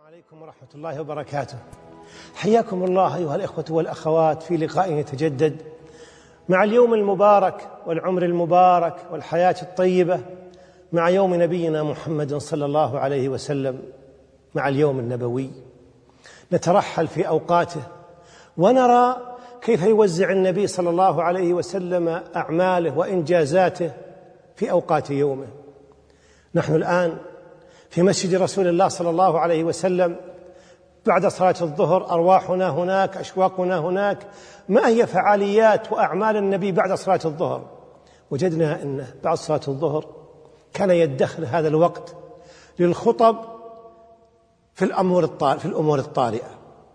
عليكم ورحمة الله وبركاته. حياكم الله أيها الإخوة والأخوات في لقاء يتجدد مع اليوم المبارك والعمر المبارك والحياة الطيبة، مع يوم نبينا محمد صلى الله عليه وسلم، مع اليوم النبوي. نترحل في أوقاته ونرى كيف يوزع النبي صلى الله عليه وسلم أعماله وإنجازاته في أوقات يومه. نحن الآن في مسجد رسول الله صلى الله عليه وسلم بعد صلاة الظهر، أرواحنا هناك، أشواقنا هناك. ما هي فعاليات وأعمال النبي بعد صلاة الظهر؟ وجدنا أنه بعد صلاة الظهر كان يدخر هذا الوقت للخطب في الأمور الطارئة،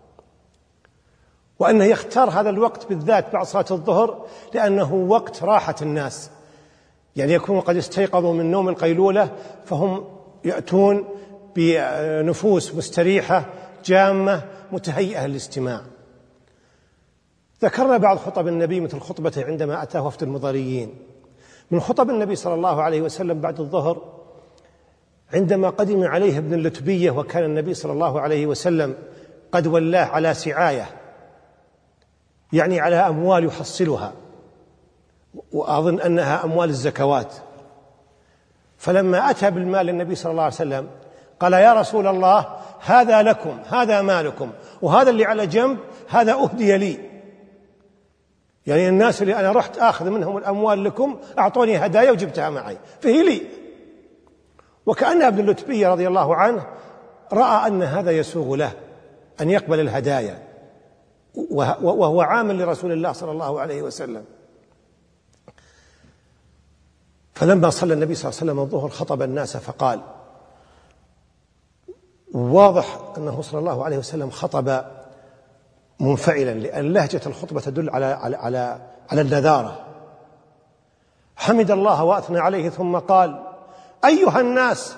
وأنه يختار هذا الوقت بالذات بعد صلاة الظهر لأنه وقت راحة الناس، يعني يكون قد استيقظوا من نوم القيلولة، فهم يأتون بنفوس مستريحة جامة متهيئة للاستماع. ذكرنا بعض خطب النبي مثل خطبته عندما أتاه وفد المضريين. من خطب النبي صلى الله عليه وسلم بعد الظهر عندما قدم عليه ابن اللتبية، وكان النبي صلى الله عليه وسلم قد ولاه على سعاية، يعني على أموال يحصلها، وأظن أنها أموال الزكوات. فلما أتى بالمال النبي صلى الله عليه وسلم قال: يا رسول الله، هذا لكم، هذا مالكم، وهذا اللي على جنب هذا أهدي لي، يعني الناس اللي أنا رحت آخذ منهم الأموال لكم أعطوني هدايا وجبتها معي، فهي لي. وكأن ابن اللتبية رضي الله عنه رأى أن هذا يسوغ له أن يقبل الهدايا، وهو عامل لرسول الله صلى الله عليه وسلم. فلما صلى النبي صلى الله عليه وسلم الظهر خطب الناس فقال، واضح أنه صلى الله عليه وسلم خطب منفعلا، لأن لهجة الخطبة تدل على النذارة. حمد الله وأثنى عليه ثم قال: أيها الناس،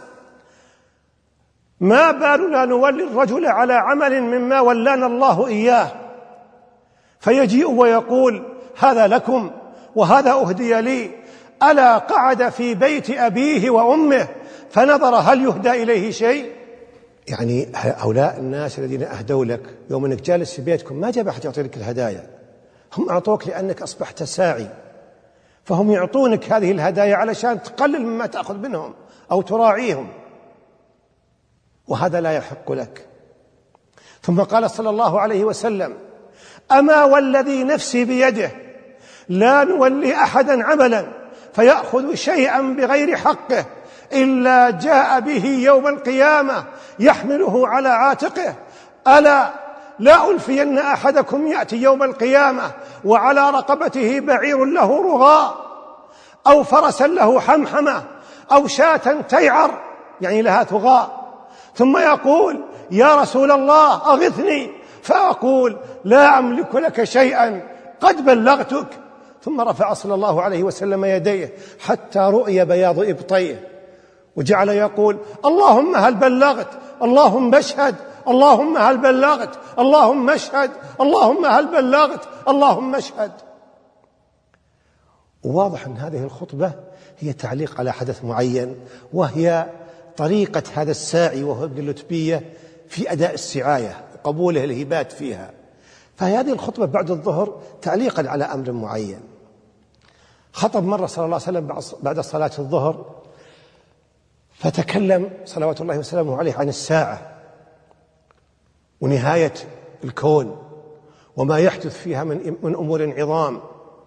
ما بالنا نولي الرجل على عمل مما ولانا الله إياه، فيجيء ويقول: هذا لكم وهذا أهدي لي، ألا قعد في بيت أبيه وأمه فنظر هل يهدى إليه شيء؟ يعني هؤلاء الناس الذين أهدوا لك يوم أنك جالس في بيتكم ما جاب أحد يعطي لك الهدايا، هم أعطوك لأنك أصبحت ساعي، فهم يعطونك هذه الهدايا علشان تقلل مما تأخذ منهم أو تراعيهم، وهذا لا يحق لك. ثم قال صلى الله عليه وسلم: أما والذي نفسي بيده لا نولي أحدا عملا فيأخذ شيئا بغير حقه إلا جاء به يوم القيامة يحمله على عاتقه، ألا لا ألفين أحدكم يأتي يوم القيامة وعلى رقبته بعير له رغاء، أو فرسا له حمحمة، أو شاة تيعر يعني لها ثغاء، ثم يقول: يا رسول الله أغثني، فأقول: لا أملك لك شيئا قد بلغتك. ثم رفع صلى الله عليه وسلم يديه حتى رؤي بياض إبطيه، وجعل يقول: اللهم هل بلغت، اللهم اشهد، اللهم هل بلغت، اللهم اشهد، اللهم هل بلغت، اللهم اشهد. واضح أن هذه الخطبة هي تعليق على حدث معين، وهي طريقة هذا الساعي وهو ابن اللتبية في أداء السعاية وقبوله الهبات فيها. فهذه الخطبة بعد الظهر تعليقا على أمر معين. خطب مرة صلى الله عليه وسلم بعد صلاة الظهر، فتكلم صلوات الله وسلامه عليه عن الساعة ونهاية الكون وما يحدث فيها من أمور عظام،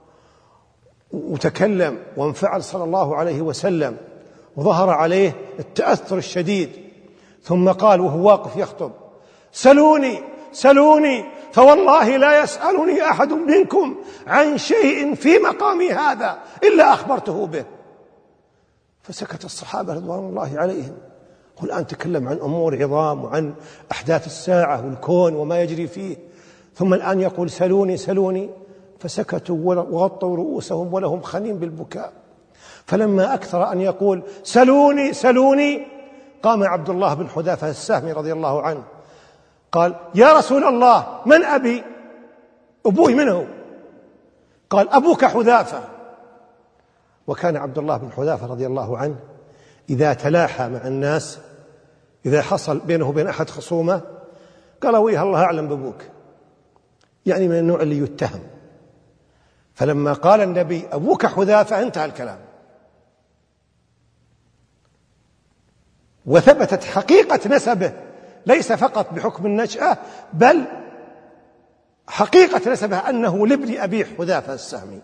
وتكلم وانفعل صلى الله عليه وسلم وظهر عليه التأثر الشديد، ثم قال وهو واقف يخطب: سلوني سلوني فوالله لا يسألني أحد منكم عن شيء في مقامي هذا إلا أخبرته به. فسكت الصحابة رضوان الله عليهم. والآن تكلم عن أمور عظام وعن أحداث الساعة والكون وما يجري فيه، ثم الآن يقول: سلوني سلوني، فسكتوا وغطوا رؤوسهم ولهم خنين بالبكاء. فلما أكثر أن يقول: سلوني سلوني، قام عبد الله بن حذافة السهمي رضي الله عنه قال: يا رسول الله، من أبي؟ أبوي منه؟ قال: أبوك حذافة. وكان عبد الله بن حذافة رضي الله عنه إذا تلاحى مع الناس إذا حصل بينه وبين أحد خصومة قال ويه الله أعلم بأبوك، يعني من النوع اللي يتهم. فلما قال النبي أبوك حذافة انتهى الكلام، وثبتت حقيقة نسبه ليس فقط بحكم النشأة، بل حقيقة نسبه أنه لابن أبي حذافة السهمي.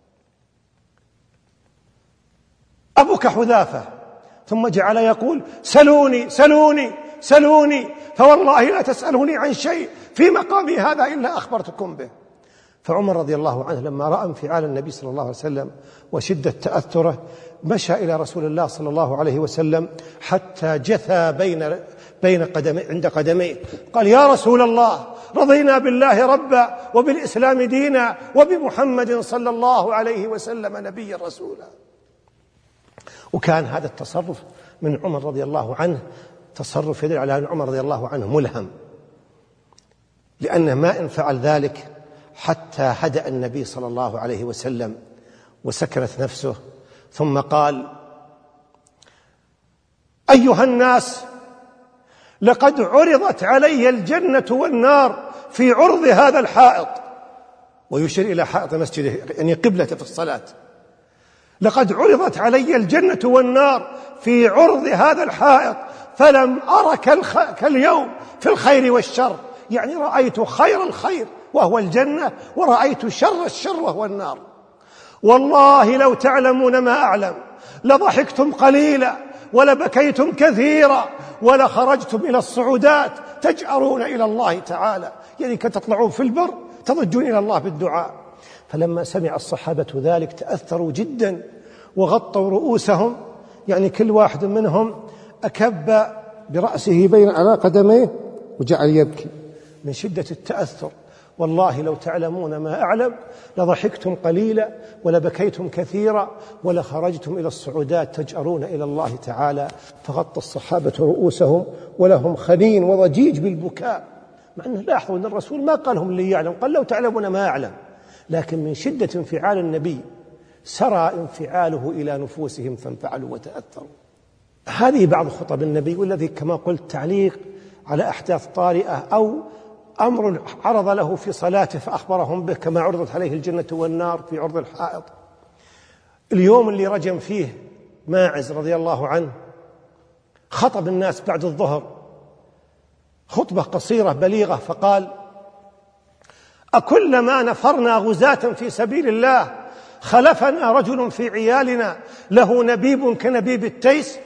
أبوك حذافة، ثم جعل يقول سلوني سلوني سلوني، فوالله لا تسألوني عن شيء في مقامي هذا إلا أخبرتكم به. فعمر رضي الله عنه لما رأى انفعال النبي صلى الله عليه وسلم وشدة تأثره مشى إلى رسول الله صلى الله عليه وسلم حتى جثى عند قدميه، قال يا رسول الله رضينا بالله ربا وبالإسلام دينا وبمحمد صلى الله عليه وسلم نبيا رسولا. وكان هذا التصرف من عمر رضي الله عنه تصرف يدل على أن عمر رضي الله عنه ملهم، لأنه ما إن فعل ذلك حتى هدأ النبي صلى الله عليه وسلم وسكنت نفسه، ثم قال أيها الناس لقد عرضت علي الجنة والنار في عرض هذا الحائط، ويشير إلى حائط مسجده يعني قبلته في الصلاة. لقد عرضت علي الجنة والنار في عرض هذا الحائط فلم أرك كاليوم في الخير والشر، يعني رأيت خير الخير وهو الجنة، ورأيت شر الشر وهو النار. والله لو تعلمون ما أعلم لضحكتم قليلا ولبكيتم كثيرا ولخرجتم إلى الصعودات تجأرون إلى الله تعالى، يعني كتطلعون في البر تضجون إلى الله بالدعاء. فلما سمع الصحابة ذلك تأثروا جدا وغطوا رؤوسهم، يعني كل واحد منهم أكب برأسه بين على قدميه وجعل يبكي من شدة التأثر. والله لو تعلمون ما أعلم لضحكتم قليلا ولبكيتم كثيرا ولخرجتم إلى الصعودات تجأرون إلى الله تعالى. فغطى الصحابة رؤوسهم ولهم خنين وضجيج بالبكاء، مع أنه لاحظوا أن الرسول ما قالهم اللي يعلم، قال لو تعلمون ما أعلم، لكن من شدة انفعال النبي سرى انفعاله إلى نفوسهم فانفعلوا وتأثروا. هذه بعض خطب النبي، والذي كما قلت تعليق على أحداث طارئة أو أمر عرض له في صلاته فأخبرهم به، كما عرضت عليه الجنة والنار في عرض الحائط. اليوم اللي رجم فيه ماعز رضي الله عنه خطب الناس بعد الظهر خطبة قصيرة بليغة، فقال أكلما نفرنا غزاة في سبيل الله خلفنا رجل في عيالنا له نبيب كنبيب التيس،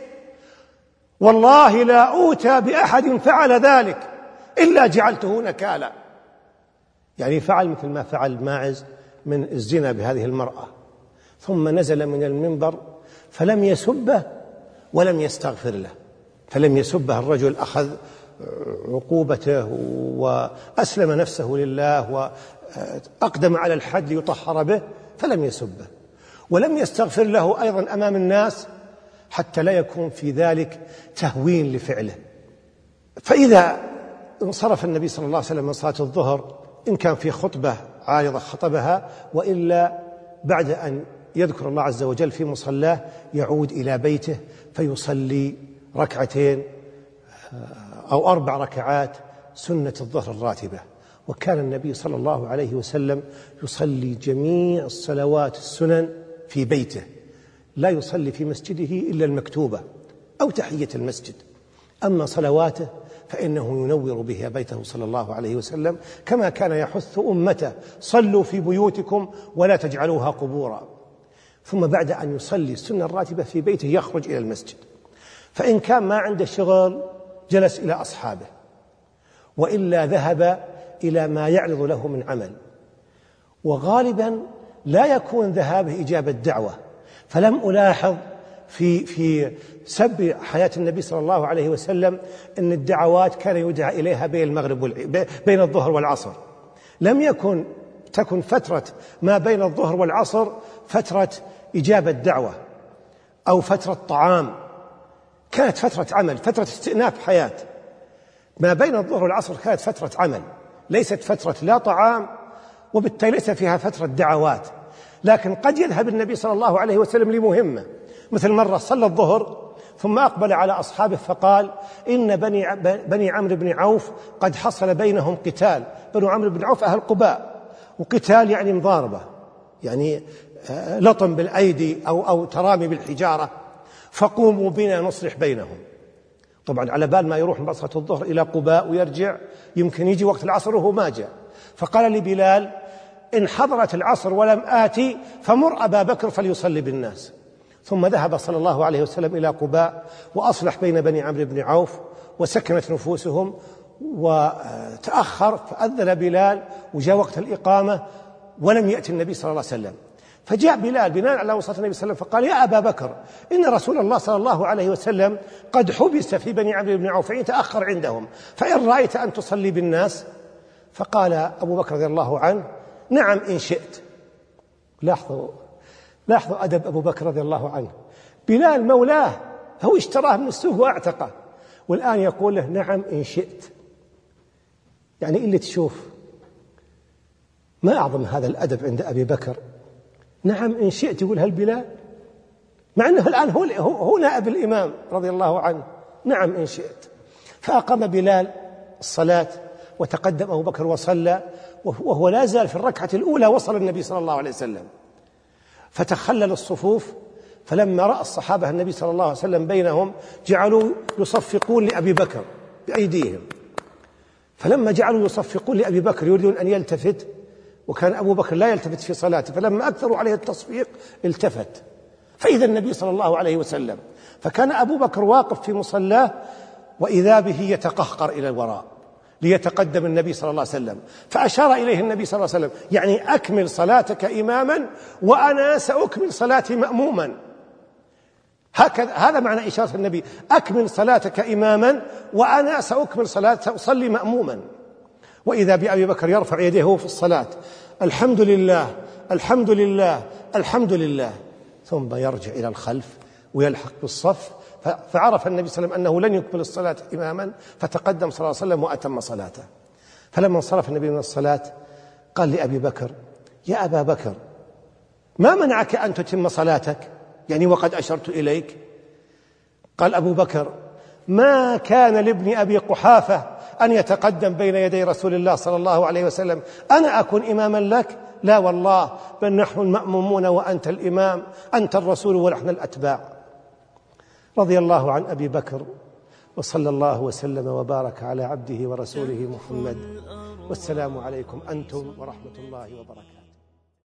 والله لا أوتى بأحد فعل ذلك إلا جعلته نكالا. يعني فعل مثل ما فعل ماعز من الزنا بهذه المرأة. ثم نزل من المنبر فلم يسبه ولم يستغفر له، فلم يسبه الرجل، أخذ عقوبته وأسلم نفسه لله وأقدم على الحد ليطهر به، فلم يسبه ولم يستغفر له أيضا أمام الناس حتى لا يكون في ذلك تهوين لفعله. فإذا انصرف النبي صلى الله عليه وسلم من صلاة الظهر، إن كان في خطبة عارضة خطبها، وإلا بعد أن يذكر الله عز وجل في مصلاه يعود إلى بيته فيصلي ركعتين أو 4 ركعات سنة الظهر الراتبة. وكان النبي صلى الله عليه وسلم يصلي جميع الصلوات السنن في بيته، لا يصلي في مسجده إلا المكتوبة أو تحية المسجد. أما صلواته فإنه ينور بها بيته صلى الله عليه وسلم، كما كان يحث أمته صلوا في بيوتكم ولا تجعلوها قبورا. ثم بعد أن يصلي السنة الراتبة في بيته يخرج إلى المسجد، فإن كان ما عنده شغل جلس إلى أصحابه، وإلا ذهب إلى ما يعرض له من عمل. وغالبا لا يكون ذهابه إجابة دعوة، فلم ألاحظ في سب حياة النبي صلى الله عليه وسلم أن الدعوات كان يدعى إليها بين الظهر والعصر. لم تكن فترة ما بين الظهر والعصر فترة إجابة دعوة أو فترة طعام، كانت فترة عمل، فترة استئناف حياة. ما بين الظهر والعصر كانت فترة عمل، ليست فترة لا طعام، وبالتالي ليس فيها فترة دعوات. لكن قد يذهب النبي صلى الله عليه وسلم لمهمة، مثل مرة صلى الظهر ثم أقبل على أصحابه فقال: إن بني عمرو بن عوف قد حصل بينهم قتال. بنو عمرو بن عوف أهل قباء، وقتال يعني مضاربة، يعني لطم بالأيدي أو ترامي بالحجارة، فقوموا بنا نصلح بينهم. طبعا على بال ما يروح من صلاة الظهر إلى قباء ويرجع، يمكن يجي وقت العصر وهو ما جاء. فقال لبلال: إن حضرت العصر ولم آتي فمر أبا بكر فليصلي بالناس. ثم ذهب صلى الله عليه وسلم إلى قباء وأصلح بين بني عمرو بن عوف وسكنت نفوسهم، وتأخر فأذن بلال وجاء وقت الإقامة ولم يأتي النبي صلى الله عليه وسلم. فجاء بلال بناء على وصية النبي صلى الله عليه وسلم فقال: يا أبا بكر، إن رسول الله صلى الله عليه وسلم قد حبس في بني عمرو بن عوف فإن تأخر عندهم، فإن رأيت أن تصلي بالناس. فقال أبو بكر رضي الله عنه: نعم إن شئت. لاحظوا أدب أبو بكر رضي الله عنه. بلال مولاه، هو اشتراه من السوق واعتقه، والآن يقول له: نعم إن شئت. يعني اللي تشوف ما أعظم هذا الأدب عند أبي بكر. نعم إن شئت يقولها البلال، مع أنه الآن هو نائب الإمام رضي الله عنه. نعم إن شئت. فأقام بلال الصلاة وتقدم أبو بكر وصلى، وهو لا زال في الركعة الأولى وصل النبي صلى الله عليه وسلم، فتخلل الصفوف. فلما رأى الصحابة النبي صلى الله عليه وسلم بينهم جعلوا يصفقون لأبي بكر بأيديهم، فلما جعلوا يصفقون لأبي بكر يريدون أن يلتفت، وكان أبو بكر لا يلتفت في صلاته، فلما أكثروا عليه التصفيق التفت فإذا النبي صلى الله عليه وسلم. فكان أبو بكر واقف في مصلاه وإذا به يتقهقر إلى الوراء ليتقدم النبي صلى الله عليه وسلم، فأشار إليه النبي صلى الله عليه وسلم: يعني أكمل صلاتك إماما وأنا سأكمل صلاتي مأموما. هذا معنى إشارة النبي: أكمل صلاتك إماما وأنا سأكمل سأصلي مأموما. وإذا بأبي بكر يرفع يديه في الصلاة: الحمد لله الحمد لله الحمد لله، ثم يرجع إلى الخلف ويلحق بالصف. فعرف النبي صلى الله عليه وسلم أنه لن يكمل الصلاة إماما، فتقدم صلى الله عليه وسلم وأتم صلاته. فلما انصرف النبي من الصلاة قال لأبي بكر: يا أبا بكر، ما منعك أن تتم صلاتك؟ يعني وقد أشرت إليك. قال أبو بكر: ما كان لابن أبي قحافة أن يتقدم بين يدي رسول الله صلى الله عليه وسلم، أنا أكون إماما لك؟ لا والله، بل نحن المأمومون وأنت الإمام، أنت الرسول ونحن الأتباع. رضي الله عن أبي بكر، وصلى الله وسلم وبارك على عبده ورسوله محمد، والسلام عليكم أنتم ورحمة الله وبركاته.